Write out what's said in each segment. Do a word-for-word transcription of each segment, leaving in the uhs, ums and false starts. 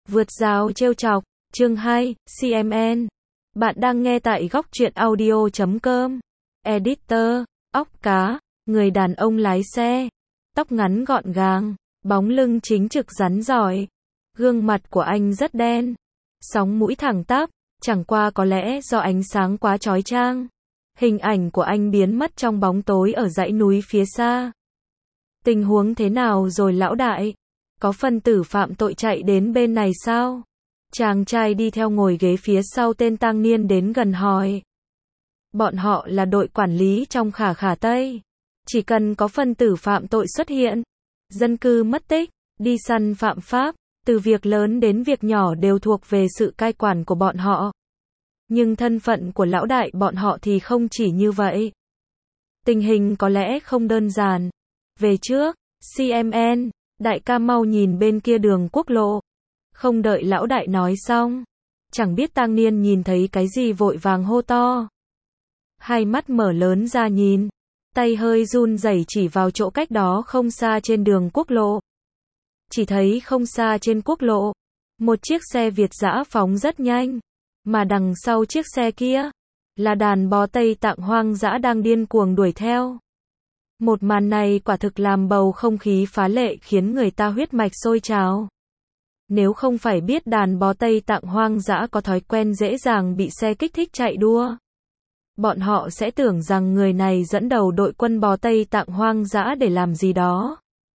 Vượt rào trêu chọc, chương hai, xê em en. Bạn đang nghe tại góc truyện audio chấm com. Editor, óc cá, người đàn ông lái xe. Tóc ngắn gọn gàng, bóng lưng chính trực rắn giỏi. Gương mặt của anh rất đen. Sóng mũi thẳng tắp, chẳng qua có lẽ do ánh sáng quá chói chang. Hình ảnh của anh biến mất trong bóng tối ở dãy núi phía xa. Tình huống thế nào rồi lão đại? Có phân tử phạm tội chạy đến bên này sao? Chàng trai đi theo ngồi ghế phía sau tên tang niên đến gần hỏi. Bọn họ là đội quản lý trong Khả Khả Tây. Chỉ cần có phân tử phạm tội xuất hiện, dân cư mất tích, đi săn phạm pháp, từ việc lớn đến việc nhỏ đều thuộc về sự cai quản của bọn họ. Nhưng thân phận của lão đại bọn họ thì không chỉ như vậy. Tình hình có lẽ không đơn giản. Về trước, xê em en, đại ca mau nhìn bên kia đường quốc lộ. Không đợi lão đại nói xong, chẳng biết tang niên nhìn thấy cái gì vội vàng hô to. Hai mắt mở lớn ra nhìn, tay hơi run rẩy chỉ vào chỗ cách đó không xa trên đường quốc lộ. Chỉ thấy không xa trên quốc lộ, một chiếc xe Việt dã phóng rất nhanh, mà đằng sau chiếc xe kia là đàn bò Tây Tạng hoang dã đang điên cuồng đuổi theo. Một màn này quả thực làm bầu không khí phá lệ khiến người ta huyết mạch sôi trào. Nếu không phải biết đàn bò Tây Tạng hoang dã có thói quen dễ dàng bị xe kích thích chạy đua, bọn họ sẽ tưởng rằng người này dẫn đầu đội quân bò Tây Tạng hoang dã để làm gì đó.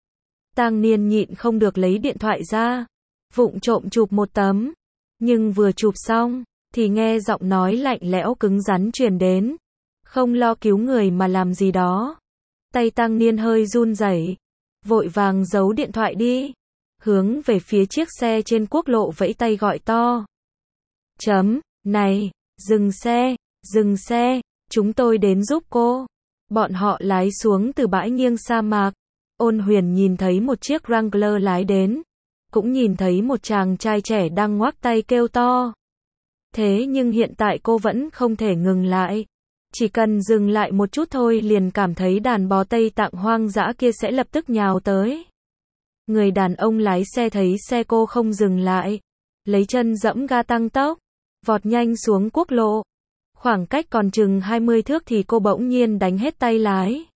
Tang niên nhịn không được lấy điện thoại ra, vụng trộm chụp một tấm, nhưng vừa chụp xong, thì nghe giọng nói lạnh lẽo cứng rắn truyền đến. Không lo cứu người mà làm gì đó. Tay tang niên hơi run rẩy, vội vàng giấu điện thoại đi, hướng về phía chiếc xe trên quốc lộ vẫy tay gọi to. Chấm, này, dừng xe, dừng xe, chúng tôi đến giúp cô. Bọn họ lái xuống từ bãi nghiêng sa mạc. Ôn Huyền nhìn thấy một chiếc Wrangler lái đến, cũng nhìn thấy một chàng trai trẻ đang ngoác tay kêu to. Thế nhưng hiện tại cô vẫn không thể ngừng lại. Chỉ cần dừng lại một chút thôi liền cảm thấy đàn bò Tây Tạng hoang dã kia sẽ lập tức nhào tới. Người đàn ông lái xe thấy xe cô không dừng lại, lấy chân giẫm ga tăng tốc, vọt nhanh xuống quốc lộ. Khoảng cách còn chừng hai mươi thước thì cô bỗng nhiên đánh hết tay lái.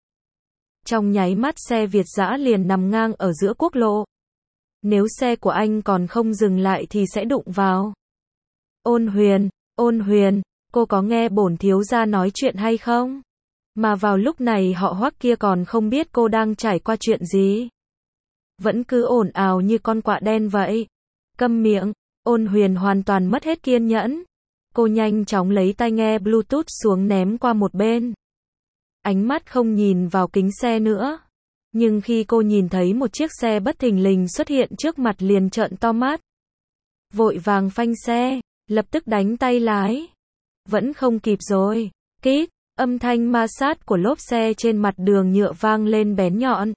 Trong nháy mắt xe Việt dã liền nằm ngang ở giữa quốc lộ. Nếu xe của anh còn không dừng lại thì sẽ đụng vào. Ôn Huyền, Ôn Huyền, cô có nghe bổn thiếu gia nói chuyện hay không? Mà vào lúc này họ Hoắc kia còn không biết cô đang trải qua chuyện gì. Vẫn cứ ồn ào như con quạ đen vậy. Câm miệng. Ôn Huyền hoàn toàn mất hết kiên nhẫn. Cô nhanh chóng lấy tai nghe Bluetooth xuống ném qua một bên. Ánh mắt không nhìn vào kính xe nữa. Nhưng khi cô nhìn thấy một chiếc xe bất thình lình xuất hiện trước mặt liền trợn to mắt. Vội vàng phanh xe, lập tức đánh tay lái. Vẫn không kịp rồi. Kít, âm thanh ma sát của lốp xe trên mặt đường nhựa vang lên bén nhọn.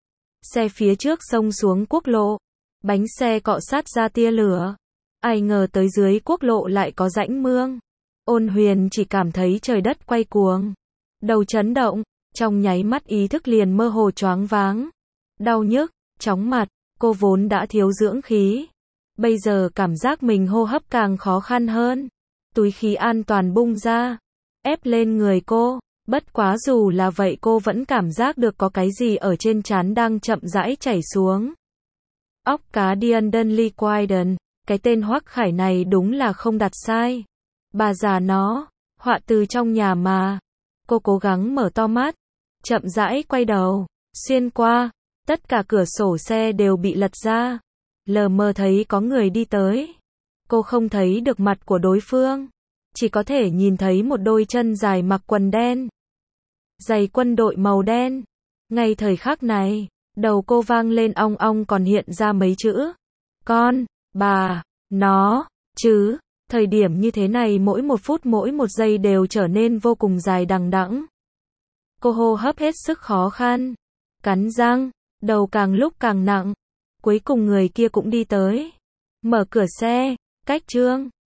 Xe phía trước xông xuống quốc lộ. Bánh xe cọ sát ra tia lửa. Ai ngờ tới dưới quốc lộ lại có rãnh mương. Ôn Huyền chỉ cảm thấy trời đất quay cuồng. Đầu chấn động, trong nháy mắt ý thức liền mơ hồ choáng váng. Đau nhức, chóng mặt, cô vốn đã thiếu dưỡng khí. Bây giờ cảm giác mình hô hấp càng khó khăn hơn. Túi khí an toàn bung ra, ép lên người cô. Bất quá dù là vậy cô vẫn cảm giác được có cái gì ở trên trán đang chậm rãi chảy xuống. Óc cá Diandon Liquiden, cái tên Hoắc Khải này đúng là không đặt sai. Bà già nó, họa từ trong nhà mà. Cô cố gắng mở to mắt, chậm rãi quay đầu, xuyên qua, tất cả cửa sổ xe đều bị lật ra. Lờ mờ thấy có người đi tới. Cô không thấy được mặt của đối phương, chỉ có thể nhìn thấy một đôi chân dài mặc quần đen, giày quân đội màu đen. Ngay thời khắc này, đầu cô vang lên ong ong còn hiện ra mấy chữ. Con, bà, nó, chứ. Thời điểm như thế này mỗi một phút mỗi một giây đều trở nên vô cùng dài đằng đẵng. Cô hô hấp hết sức khó khăn, cắn răng, đầu càng lúc càng nặng. Cuối cùng người kia cũng đi tới. Mở cửa xe, cách Trương,